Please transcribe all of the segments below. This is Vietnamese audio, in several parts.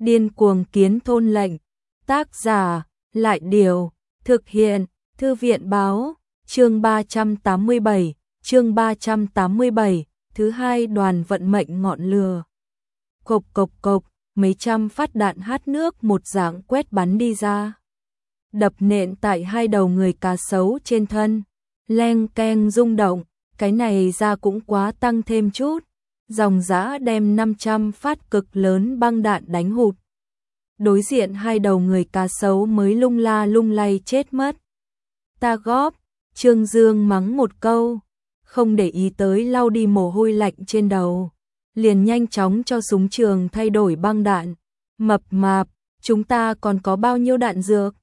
Điên cuồng kiến thôn lệnh. Tác giả, Lại Điều. Thực hiện, Thư viện Báo. Chương 387, chương 387, thứ hai đoàn vận mệnh ngọn lửa. Cộc cộc cộc, mấy trăm phát đạn hát nước một dạng quét bắn đi ra. Đập nện tại hai đầu người cá sấu trên thân. Leng keng rung động, cái này ra cũng quá tăng thêm chút. Dòng dã đem 500 phát cực lớn băng đạn đánh hụt. Đối diện hai đầu người cá sấu mới lung la lung lay chết mất. Ta góp, Trương Dương mắng một câu, không để ý tới lau đi mồ hôi lạnh trên đầu. Liền nhanh chóng cho súng trường thay đổi băng đạn. Mập mạp, chúng ta còn có bao nhiêu đạn dược?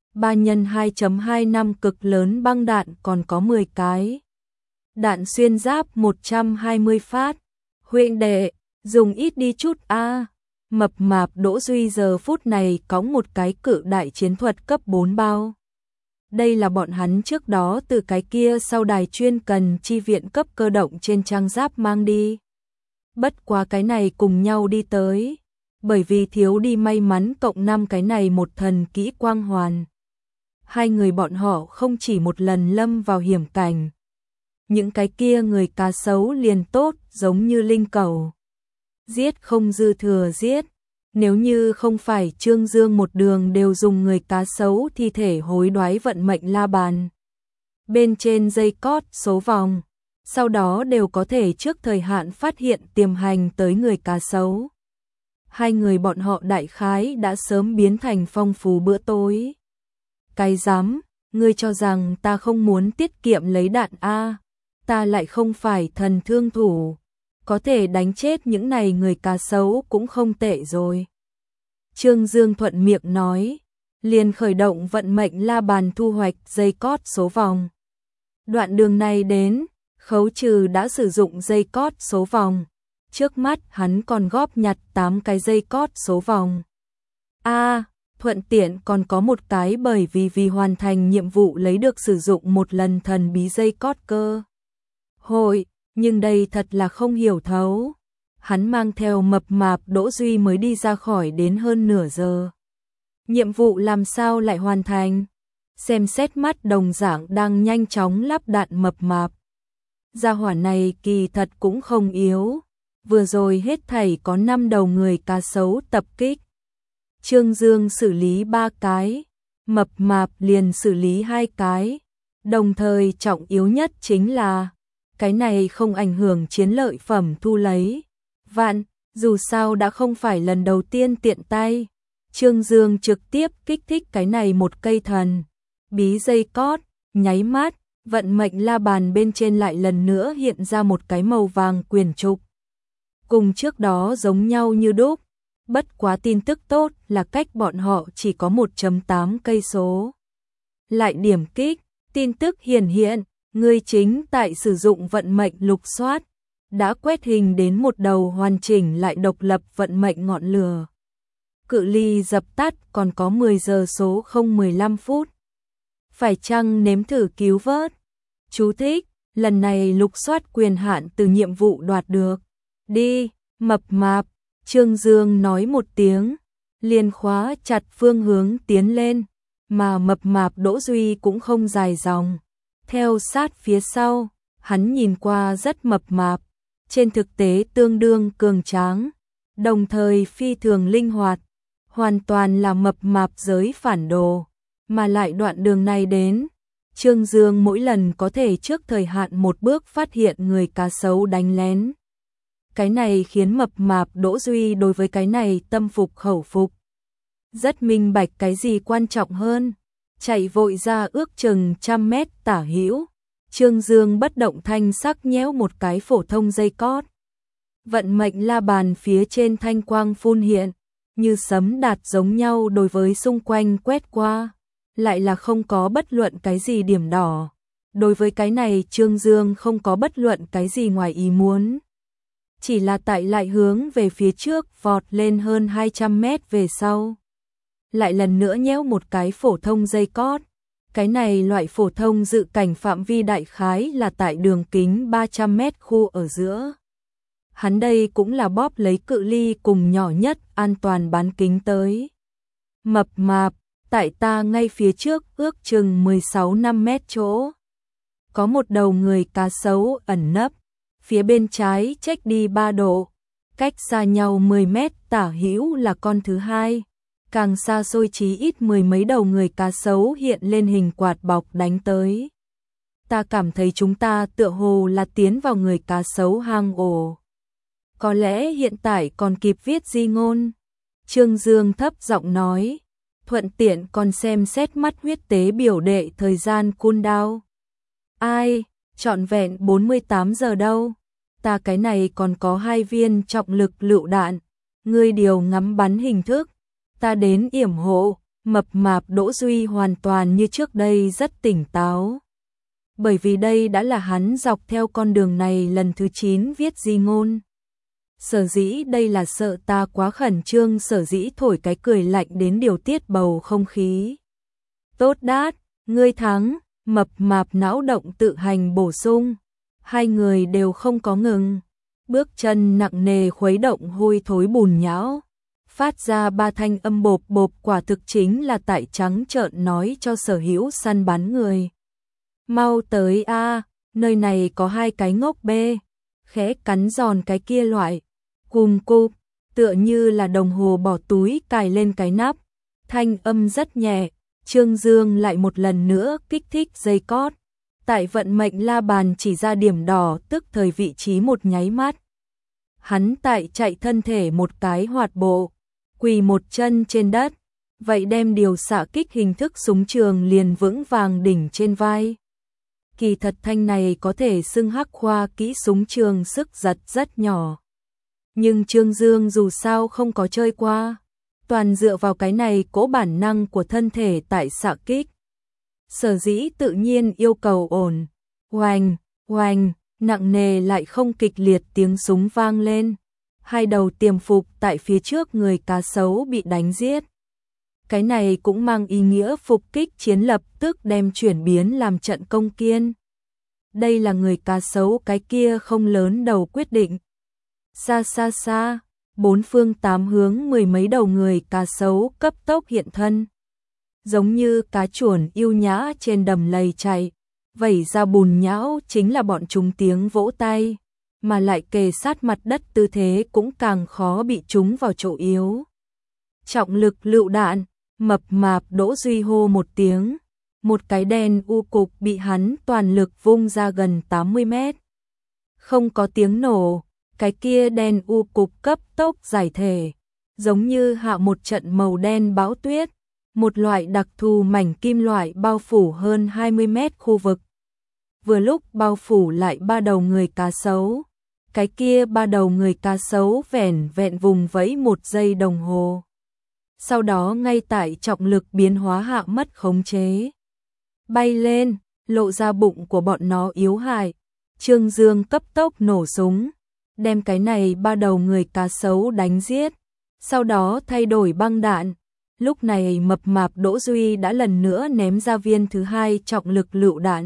3x2.25 cực lớn băng đạn còn có 10 cái. Đạn xuyên giáp 120 phát. Huynh đệ, dùng ít đi chút a. Mập mạp Đỗ Duy giờ phút này cõng một cái cự đại chiến thuật cấp 4 bao. Đây là bọn hắn trước đó từ cái kia sau đài chuyên cần chi viện cấp cơ động trên trang giáp mang đi. Bất quá cái này cùng nhau đi tới, bởi vì thiếu đi may mắn cộng 5 cái này một thần kỹ quang hoàn. Hai người bọn họ không chỉ một lần lâm vào hiểm cảnh. Những cái kia người cá sấu liền tốt giống như linh cầu. Giết không dư thừa giết. Nếu như không phải Trương Dương một đường đều dùng người cá sấu thi thể hối đoái vận mệnh la bàn. Bên trên dây cót số vòng, sau đó đều có thể trước thời hạn phát hiện tiềm hành tới người cá sấu. Hai người bọn họ đại khái đã sớm biến thành phong phú bữa tối. Cái dám, ngươi cho rằng ta không muốn tiết kiệm lấy đạn a? Ta lại không phải thần thương thủ. Có thể đánh chết những này người cá sấu cũng không tệ rồi. Trương Dương thuận miệng nói, liền khởi động vận mệnh la bàn thu hoạch dây cót số vòng. Đoạn đường này đến, khấu trừ đã sử dụng dây cót số vòng. Trước mắt hắn còn góp nhặt 8 cái dây cót số vòng. Thuận tiện còn có một cái bởi vì hoàn thành nhiệm vụ lấy được sử dụng một lần thần bí dây cót cơ hội. Nhưng đây thật là không hiểu thấu. Hắn mang theo mập mạp Đỗ Duy mới đi ra khỏi đến hơn nửa giờ. Nhiệm vụ làm sao lại hoàn thành? Xem xét mắt đồng dạng đang nhanh chóng lắp đạn mập mạp. Gia hỏa này kỳ thật cũng không yếu. Vừa rồi hết thảy có 5 đầu người cá sấu tập kích. Trương Dương xử lý 3 cái. Mập mạp liền xử lý 2 cái. Đồng thời trọng yếu nhất chính là cái này không ảnh hưởng chiến lợi phẩm thu lấy. Dù sao đã không phải lần đầu tiên tiện tay. Trương Dương trực tiếp kích thích cái này một cây thần bí dây cót, nháy mắt, vận mệnh la bàn bên trên lại lần nữa hiện ra một cái màu vàng quyển trục. Cùng trước đó giống nhau như đúc, bất quá tin tức tốt là cách bọn họ chỉ có 1.8 cây số. Lại điểm kích, tin tức hiển hiện. Người chính tại sử dụng vận mệnh lục soát, đã quét hình đến một đầu hoàn chỉnh lại độc lập vận mệnh ngọn lửa. Cự ly dập tắt còn có 10 giờ số 015 phút. Phải chăng nếm thử cứu vớt? Chú thích, lần này lục soát quyền hạn từ nhiệm vụ đoạt được. Đi, mập mạp, Trương Dương nói một tiếng, liền khóa chặt phương hướng tiến lên, mà mập mạp Đỗ Duy cũng không dài dòng. Theo sát phía sau, hắn nhìn qua rất mập mạp, trên thực tế tương đương cường tráng, đồng thời phi thường linh hoạt, hoàn toàn là mập mạp giới phản đồ, mà lại đoạn đường này đến, Trương Dương mỗi lần có thể trước thời hạn một bước phát hiện người cá sấu đánh lén. Cái này khiến mập mạp Đỗ Duy đối với cái này tâm phục khẩu phục. Rất minh bạch cái gì quan trọng hơn. Chạy vội ra ước chừng 100 mét tả hữu. Trương Dương bất động thanh sắc nhéo một cái phổ thông dây cót. Vận mệnh la bàn phía trên thanh quang phun hiện, như sấm đạt giống nhau đối với xung quanh quét qua. Lại là không có bất luận cái gì điểm đỏ. Đối với cái này Trương Dương không có bất luận cái gì ngoài ý muốn. Chỉ là tại lại hướng về phía trước vọt lên hơn 200 mét về sau. Lại lần nữa nhéo một cái phổ thông dây cót. Cái này loại phổ thông dự cảnh phạm vi đại khái là tại đường kính 300 mét khu ở giữa. Hắn đây cũng là bóp lấy cự ly cùng nhỏ nhất an toàn bán kính tới. Mập mạp, tại ta ngay phía trước ước chừng 16-5 mét chỗ. Có một đầu người cá sấu ẩn nấp, phía bên trái chếch đi 3 độ, cách xa nhau 10 mét tả hữu là con thứ hai. Càng xa xôi chí ít 10 mấy đầu người cá sấu hiện lên hình quạt bọc đánh tới. Ta cảm thấy chúng ta tựa hồ là tiến vào người cá sấu hang ổ. Có lẽ hiện tại còn kịp viết di ngôn. Trương Dương thấp giọng nói, thuận tiện còn xem xét mắt huyết tế biểu đệ thời gian cooldown. Ai, trọn vẹn 48 giờ đâu. Ta cái này còn có 2 viên trọng lực lựu đạn. Ngươi điều ngắm bắn hình thức. Ta đến yểm hộ. Mập mạp Đỗ Duy hoàn toàn như trước đây rất tỉnh táo. Bởi vì đây đã là hắn dọc theo con đường này lần thứ 9 viết di ngôn. Sở dĩ đây là sợ ta quá khẩn trương, sở dĩ thổi cái cười lạnh đến điều tiết bầu không khí. Tốt đát, ngươi thắng, mập mạp não động tự hành bổ sung. Hai người đều không có ngừng. Bước chân nặng nề khuấy động hôi thối bùn nhão. Phát ra 3 thanh âm bộp bộp, quả thực chính là tại trắng trợn nói cho sở hữu săn bắn người. Mau tới a, nơi này có 2 cái ngốc bê. Khẽ cắn giòn cái kia loại. Cùm cụp, tựa như là đồng hồ bỏ túi cài lên cái nắp. Thanh âm rất nhẹ. Trương Dương lại một lần nữa kích thích dây cót. Tại vận mệnh la bàn chỉ ra điểm đỏ, tức thời vị trí một nháy mắt. Hắn tại chạy thân thể một cái hoạt bộ, quỳ một chân trên đất, vậy đem điều xạ kích hình thức súng trường liền vững vàng đỉnh trên vai. Kỳ thật thanh này có thể xưng hắc khoa kỹ súng trường, sức giật rất nhỏ. Nhưng Trương Dương dù sao không có chơi qua, toàn dựa vào cái này cố bản năng của thân thể tại xạ kích. Sở dĩ tự nhiên yêu cầu ổn, oành, oành, nặng nề lại không kịch liệt tiếng súng vang lên. 2 đầu tiềm phục tại phía trước người cá sấu bị đánh giết. Cái này cũng mang ý nghĩa phục kích chiến lập tức đem chuyển biến làm trận công kiên. Đây là người cá sấu cái kia không lớn đầu quyết định. Xa xa xa, 4 phương 8 hướng 10 mấy đầu người cá sấu cấp tốc hiện thân. Giống như cá chuồn yêu nhã trên đầm lầy chạy, vẩy ra bùn nhão chính là bọn chúng tiếng vỗ tay, mà lại kề sát mặt đất tư thế cũng càng khó bị chúng vào chỗ yếu. Trọng lực lựu đạn, mập mạp Đỗ Duy hô một tiếng, một cái đen u cục bị hắn toàn lực vung ra gần 80 mét. Không có tiếng nổ, cái kia đen u cục cấp tốc giải thể, giống như hạ một trận màu đen bão tuyết. Một loại đặc thù mảnh kim loại bao phủ hơn 20 mét khu vực. Vừa lúc bao phủ lại 3 đầu người cá sấu. Cái kia 3 đầu người cá sấu vẻn vẹn vùng vẫy 1 giây đồng hồ. Sau đó ngay tại trọng lực biến hóa hạ mất khống chế. Bay lên, lộ ra bụng của bọn nó yếu hại. Trương Dương cấp tốc nổ súng, đem cái này 3 đầu người cá sấu đánh giết. Sau đó thay đổi băng đạn. Lúc này mập mạp Đỗ Duy đã lần nữa ném ra viên thứ 2 trọng lực lựu đạn.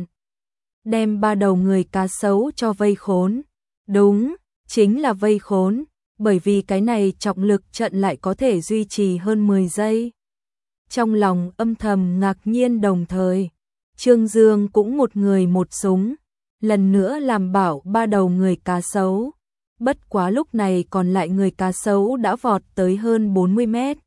Đem 3 đầu người cá sấu cho vây khốn. Đúng, chính là vây khốn, bởi vì cái này trọng lực trận lại có thể duy trì hơn 10 giây. Trong lòng âm thầm ngạc nhiên đồng thời, Trương Dương cũng một người một súng, lần nữa làm bảo 3 đầu người cá sấu. Bất quá lúc này còn lại người cá sấu đã vọt tới hơn 40 mét.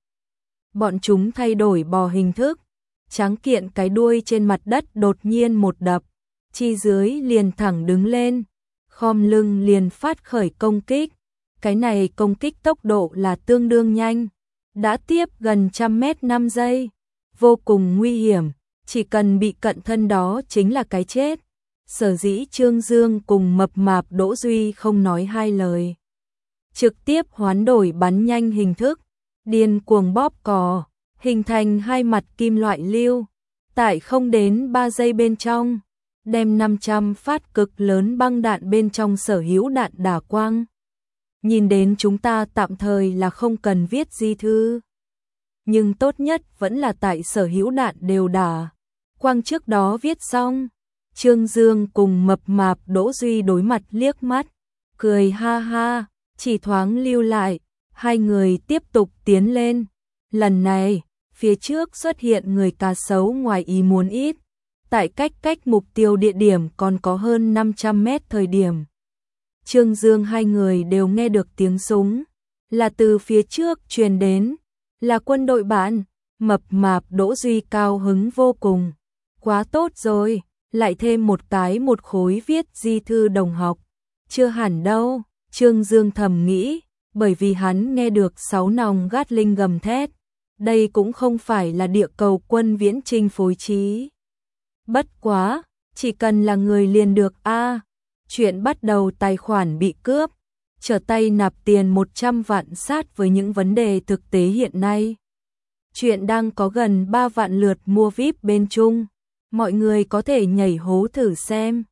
Bọn chúng thay đổi bò hình thức, tráng kiện cái đuôi trên mặt đất đột nhiên một đập, chi dưới liền thẳng đứng lên, khom lưng liền phát khởi công kích. Cái này công kích tốc độ là tương đương nhanh, đã tiếp gần 100 mét 5 giây, vô cùng nguy hiểm, chỉ cần bị cận thân đó chính là cái chết. Sở dĩ Trương Dương cùng mập mạp Đỗ Duy không nói hai lời, trực tiếp hoán đổi bắn nhanh hình thức, điên cuồng bóp cò, hình thành 2 mặt kim loại lưu, tại không đến 3 giây bên trong, đem 500 phát cực lớn băng đạn bên trong sở hữu đạn đả quang. Nhìn đến chúng ta tạm thời là không cần viết di thư, nhưng tốt nhất vẫn là tại sở hữu đạn đều đả quang trước đó viết xong. Trương Dương cùng mập mạp Đỗ Duy đối mặt liếc mắt, cười ha ha, chỉ thoáng lưu lại, hai người tiếp tục tiến lên. Lần này, phía trước xuất hiện người cá sấu ngoài ý muốn ít, tại cách mục tiêu địa điểm còn có hơn 500 mét thời điểm. Trương Dương hai người đều nghe được tiếng súng, là từ phía trước truyền đến, là quân đội bạn. Mập mạp Đỗ Duy cao hứng vô cùng. Quá tốt rồi, lại thêm một khối viết di thư đồng học. Chưa hẳn đâu, Trương Dương thầm nghĩ, bởi vì hắn nghe được 6 nòng Gatling gầm thét. Đây cũng không phải là địa cầu quân viễn chinh phối trí. Bất quá, chỉ cần là người liền được a. Chuyện bắt đầu tài khoản bị cướp, trở tay nạp tiền 100 vạn sát với những vấn đề thực tế hiện nay. Chuyện đang có gần 3 vạn lượt mua VIP bên Trung, mọi người có thể nhảy hố thử xem.